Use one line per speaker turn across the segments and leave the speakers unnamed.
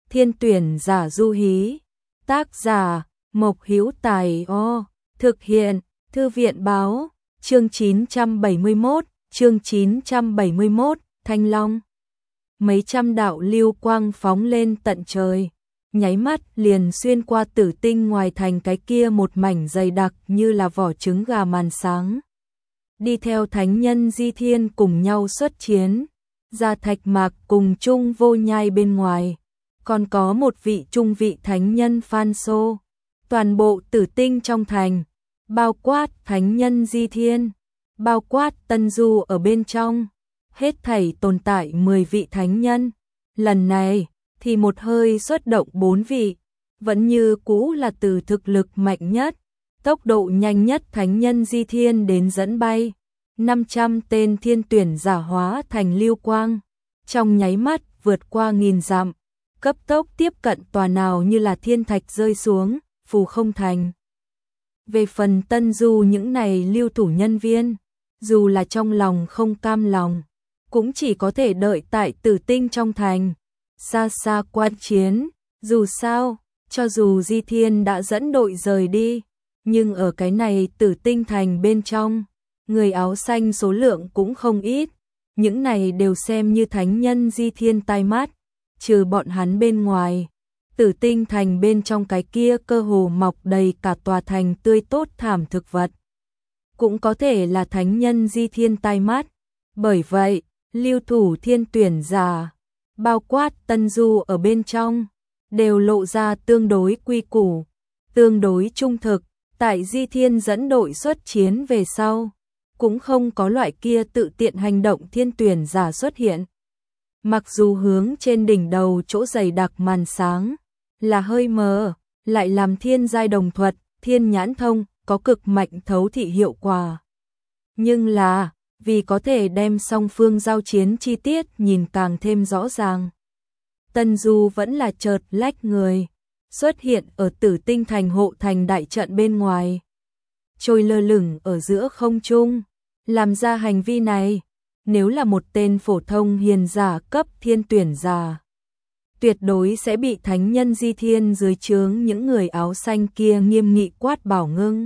Thiên tuyển giả du hí. Tác giả Mộc Hữu Tài. Thực hiện Thư viện báo. Chương 971, Thanh Long. Mấy trăm đạo lưu quang phóng lên tận trời, nháy mắt liền xuyên qua tử tinh ngoài thành cái kia một mảnh dày đặc như là vỏ trứng gà màn sáng. Đi theo thánh nhân Di Thiên cùng nhau xuất chiến, ra Thạch Mạc cùng Trung Vô Nhai bên ngoài, còn có một vị trung vị thánh nhân Phan Xô. Toàn bộ tử tinh trong thành, bao quát thánh nhân Di Thiên, bao quát Tân Du ở bên trong, hết thảy tồn tại 10 vị thánh nhân. Lần này thì một hơi xuất động 4 vị, vẫn như cũ là từ thực lực mạnh nhất, tốc độ nhanh nhất thánh nhân Di Thiên đến dẫn bay 500 tên thiên tuyển giả hóa thành lưu quang, trong nháy mắt vượt qua 1000 dặm, cấp tốc tiếp cận tòa nào như là thiên thạch rơi xuống, phù không thành. Về phần Tân Du những này lưu thủ nhân viên, dù là trong lòng không cam lòng, cũng chỉ có thể đợi tại tử tinh trong thành, xa xa quan chiến. Dù sao, cho dù Di Thiên đã dẫn đội rời đi, nhưng ở cái này tử tinh thành bên trong, người áo xanh số lượng cũng không ít, những này đều xem như thánh nhân Di Thiên tai mắt, trừ bọn hắn bên ngoài. Tử tinh thành bên trong cái kia cơ hồ mọc đầy cả tòa thành tươi tốt thảm thực vật, cũng có thể là thánh nhân Di Thiên tai mắt. Bởi vậy, lưu thủ thiên tuyển giả, bao quát Tân Du ở bên trong, đều lộ ra tương đối quy củ, tương đối trung thực. Tại Di Thiên dẫn đội xuất chiến về sau, cũng không có loại kia tự tiện hành động thiên tuyển giả xuất hiện. Mặc dù hướng trên đỉnh đầu chỗ dày đặc màn sáng là hơi mờ, lại làm thiên giai đồng thuật, thiên nhãn thông, có cực mạnh thấu thị hiệu quả. Nhưng là, vì có thể đem song phương giao chiến chi tiết nhìn càng thêm rõ ràng, Tân Du vẫn là chợt lách người, xuất hiện ở tử tinh thành hộ thành đại trận bên ngoài, trôi lơ lửng ở giữa không trung. Làm ra hành vi này, nếu là một tên phổ thông hiền giả cấp thiên tuyển giả, tuyệt đối sẽ bị thánh nhân Di Thiên dưới trướng những người áo xanh kia nghiêm nghị quát bảo ngưng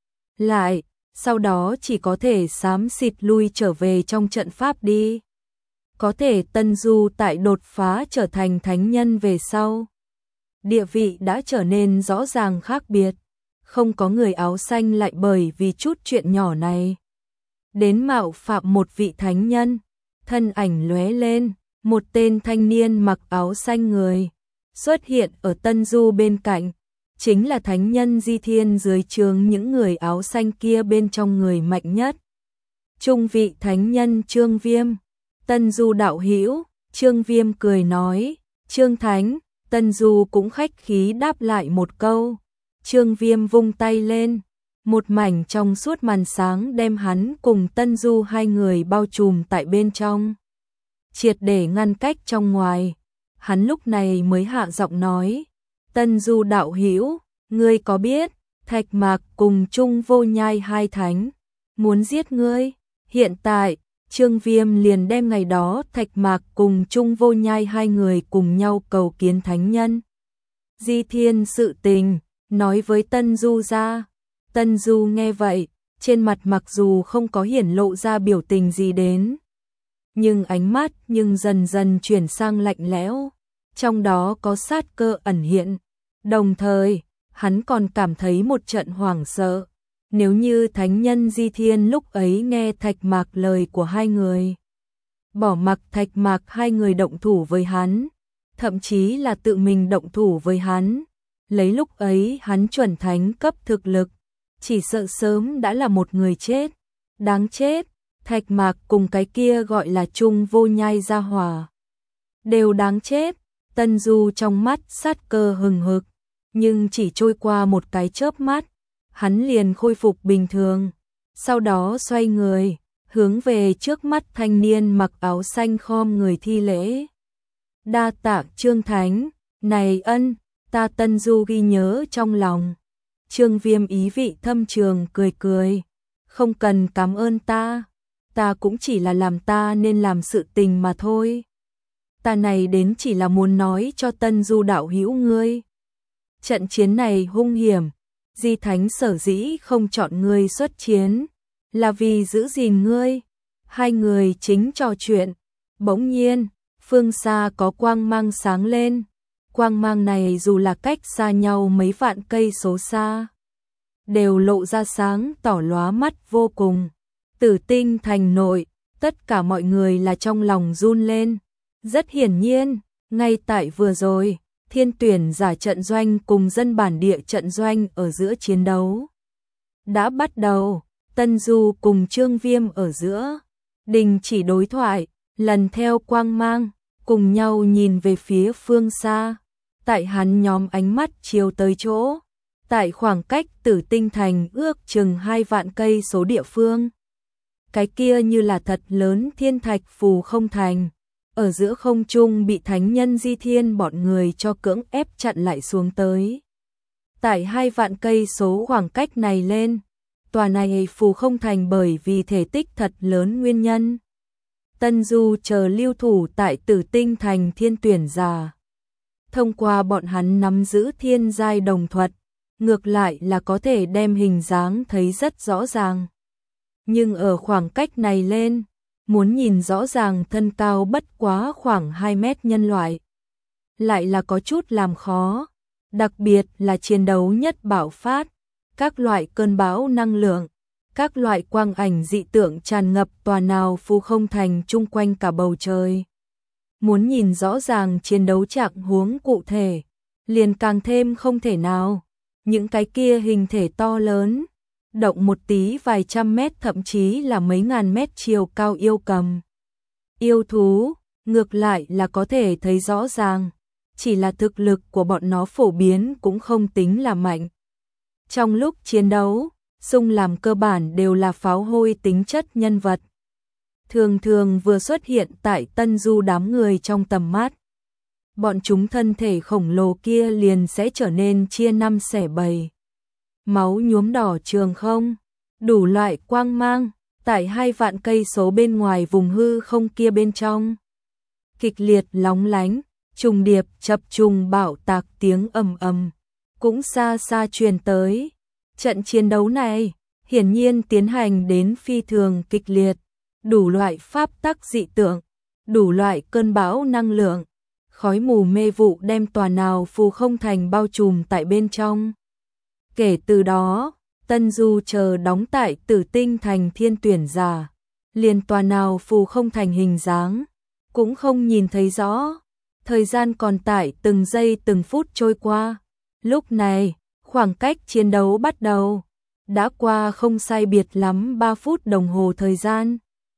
lại, sau đó chỉ có thể xám xịt lui trở về trong trận pháp đi. Có thể Tân Du tại đột phá trở thành thánh nhân về sau, địa vị đã trở nên rõ ràng khác biệt, không có người áo xanh lại bởi vì chút chuyện nhỏ này đến mạo phạm một vị thánh nhân. Thân ảnh lóe lên, một tên thanh niên mặc áo xanh người xuất hiện ở Tân Du bên cạnh, chính là thánh nhân Di Thiên dưới trướng những người áo xanh kia bên trong người mạnh nhất. Trung vị thánh nhân Trương Viêm. Tân Du đạo hữu. Trương Viêm cười nói. Trương Thánh. Tân Du cũng khách khí đáp lại một câu. Trương Viêm vung tay lên, một mảnh trong suốt màn sáng đem hắn cùng Tân Du hai người bao trùm tại bên trong, triệt để ngăn cách trong ngoài. Hắn lúc này mới hạ giọng nói, Tân Du đạo hữu, ngươi có biết Thạch Mạc cùng Trung Vô Nhai hai thánh muốn giết ngươi? Hiện tại Trương Viêm liền đem ngày đó Thạch Mạc cùng Trung Vô Nhai hai người cùng nhau cầu kiến thánh nhân Di Thiên sự tình nói với Tân Du ra. Tân Du nghe vậy, trên mặt mặc dù không có hiển lộ ra biểu tình gì đến, nhưng ánh mắt dần dần chuyển sang lạnh lẽo, trong đó có sát cơ ẩn hiện. Đồng thời, hắn còn cảm thấy một trận hoảng sợ. Nếu như thánh nhân Di Thiên lúc ấy nghe Thạch Mạc lời của hai người, bỏ mặc Thạch Mạc hai người động thủ với hắn, thậm chí là tự mình động thủ với hắn, lấy lúc ấy hắn chuẩn thánh cấp thực lực, chỉ sợ sớm đã là một người chết. Đáng chết, Thạch Mạc cùng cái kia gọi là Trung Vô Nhai gia hỏa đều đáng chết. Tân Du trong mắt sát cơ hừng hực, nhưng chỉ trôi qua một cái chớp mắt, hắn liền khôi phục bình thường, sau đó xoay người, hướng về trước mắt thanh niên mặc áo xanh khom người thi lễ. Đa tạ Trương Thánh, này ân, ta Tân Du ghi nhớ trong lòng. Trương Viêm ý vị thâm trường cười cười, không cần cảm ơn ta cũng chỉ là làm ta nên làm sự tình mà thôi. ta này đến chỉ là muốn nói cho Tân Du đạo hữu ngươi. Trận chiến này hung hiểm, Di Thánh sở dĩ không chọn ngươi xuất chiến, là vì giữ gìn ngươi. Hai người chính trò chuyện, bỗng nhiên, phương xa có quang mang sáng lên. Quang mang này dù là cách xa nhau mấy vạn cây số xa, đều lộ ra sáng tỏ lóa mắt vô cùng. Tử Tinh thành nội, tất cả mọi người là trong lòng run lên. Rất hiển nhiên, ngay tại vừa rồi, Thiên Tuyển giả trận doanh cùng dân bản địa trận doanh ở giữa chiến đấu đã bắt đầu. Tân Du cùng Trương Viêm ở giữa đình chỉ đối thoại, lần theo quang mang, cùng nhau nhìn về phía phương xa. Tại hắn nhóm ánh mắt chiều tới chỗ, tại khoảng cách Tử Tinh thành ước chừng 2 vạn cây số địa phương, cái kia như là thật lớn thiên thạch phù không thành, ở giữa không trung bị thánh nhân Di Thiên bọn người cho cưỡng ép chặn lại xuống tới. Tại 2 vạn cây số khoảng cách này lên, tòa này phù không thành bởi vì thể tích thật lớn nguyên nhân. Tân Du chờ lưu thủ tại Tử Tinh thành Thiên Tuyển giả, thông qua bọn hắn nắm giữ thiên giai đồng thuật, ngược lại là có thể đem hình dáng thấy rất rõ ràng. Nhưng ở khoảng cách này lên, muốn nhìn rõ ràng thân cao bất quá khoảng 2 mét nhân loại, lại là có chút làm khó, đặc biệt là chiến đấu nhất bạo phát, các loại cơn bão năng lượng, các loại quang ảnh dị tượng tràn ngập tòa nào phù không thành chung quanh cả bầu trời. Muốn nhìn rõ ràng chiến đấu trạng huống cụ thể, liền càng thêm không thể nào. Những cái kia hình thể to lớn, động một tí vài trăm mét thậm chí là mấy ngàn mét chiều cao yêu cầm, yêu thú, ngược lại là có thể thấy rõ ràng, chỉ là thực lực của bọn nó phổ biến cũng không tính là mạnh. Trong lúc chiến đấu, xung làm cơ bản đều là pháo hôi tính chất nhân vật, thường thường vừa xuất hiện tại Tân Du đám người trong tầm mắt. Bọn chúng thân thể khổng lồ kia liền sẽ trở nên chia năm xẻ bảy. Máu nhuốm đỏ trường không, đủ loại quang mang, tại 2 vạn cây số bên ngoài vùng hư không kia bên trong. Kịch liệt lóng lánh, trùng điệp chập trùng bạo tạc tiếng ầm ầm, cũng xa xa truyền tới. Trận chiến đấu này, hiển nhiên tiến hành đến phi thường kịch liệt, đủ loại pháp tắc dị tượng, đủ loại cơn bão năng lượng, khói mù mê vụ đem tòa nào phù không thành bao trùm tại bên trong. Kể từ đó, Tân Du chờ đóng tại Tử Tinh thành Thiên Tuyển giả, liền tòa nào phù không thành hình dáng, cũng không nhìn thấy rõ. Thời gian còn tại từng giây từng phút trôi qua. Lúc này, khoảng cách chiến đấu bắt đầu, đã qua không sai biệt lắm 3 phút đồng hồ thời gian.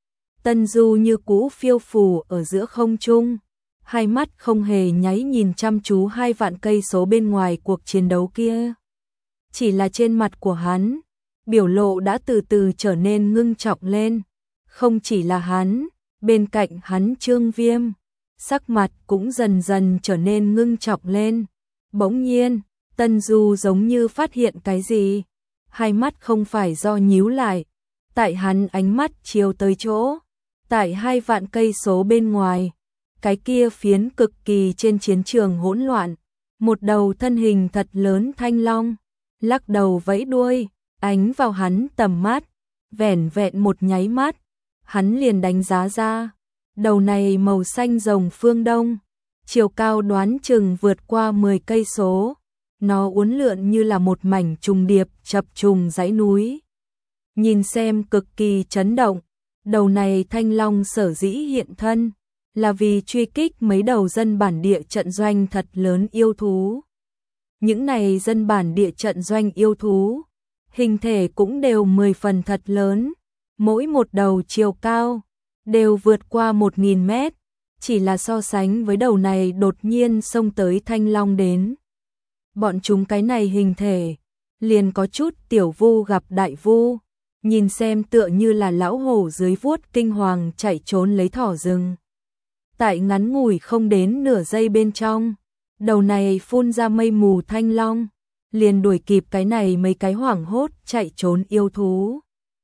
Tân Du như cũ phiêu phù ở giữa không trung, hai mắt không hề nháy nhìn chăm chú 2 vạn cây số bên ngoài cuộc chiến đấu kia. Chỉ là trên mặt của hắn, biểu lộ đã từ từ trở nên ngưng trọng lên. Không chỉ là hắn, bên cạnh hắn Trương Viêm, sắc mặt cũng dần dần trở nên ngưng trọng lên. Bỗng nhiên, Tân Du giống như phát hiện cái gì, hai mắt không phải do nhíu lại, tại hắn ánh mắt chiều tới chỗ, tại 2 vạn cây số bên ngoài, cái kia phiến cực kỳ trên chiến trường hỗn loạn, một đầu thân hình thật lớn thanh long, lắc đầu vẫy đuôi, ánh vào hắn tầm mắt, vẻn vẹn một nháy mắt, hắn liền đánh giá ra, đầu này màu xanh rồng phương Đông, chiều cao đoán chừng vượt qua 10 cây số, nó uốn lượn như là một mảnh trùng điệp chập trùng dãy núi. Nhìn xem cực kỳ chấn động, đầu này thanh long sở dĩ hiện thân, là vì truy kích mấy đầu dân bản địa trận doanh thật lớn yêu thú. Những này dân bản địa trận doanh yêu thú, hình thể cũng đều 10 phần thật lớn, mỗi một đầu chiều cao, đều vượt qua 1000 mét, chỉ là so sánh với đầu này đột nhiên xông tới thanh long đến. Bọn chúng cái này hình thể, liền có chút tiểu vu gặp đại vu, nhìn xem tựa như là lão hổ dưới vuốt kinh hoàng chạy trốn lấy thỏ rừng. Tại ngắn ngủi không đến nửa giây bên trong, đầu này phun ra mây mù thanh long, liền đuổi kịp cái này mấy cái hoảng hốt chạy trốn yêu thú.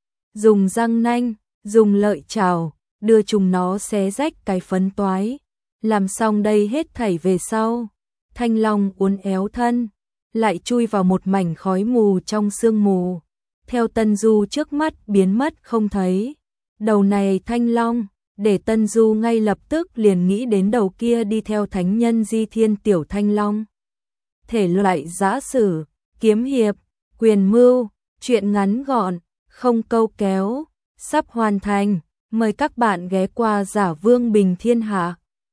Dùng răng nanh, dùng lợi chảo, đưa chúng nó xé rách cái phấn toái. Làm xong đây hết thảy về sau, Thanh Long uốn éo thân, lại chui vào một mảnh khói mù trong sương mù, theo Tân Du trước mắt biến mất không thấy. Đầu này Thanh Long, để Tân Du ngay lập tức liền nghĩ đến đầu kia đi theo thánh nhân Di Thiên Tiểu Thanh Long. Thể loại giã sử, kiếm hiệp, quyền mưu, truyện ngắn gọn, không câu kéo, sắp hoàn thành. Mời các bạn ghé qua Giả Vương Bình Thiên Hạ.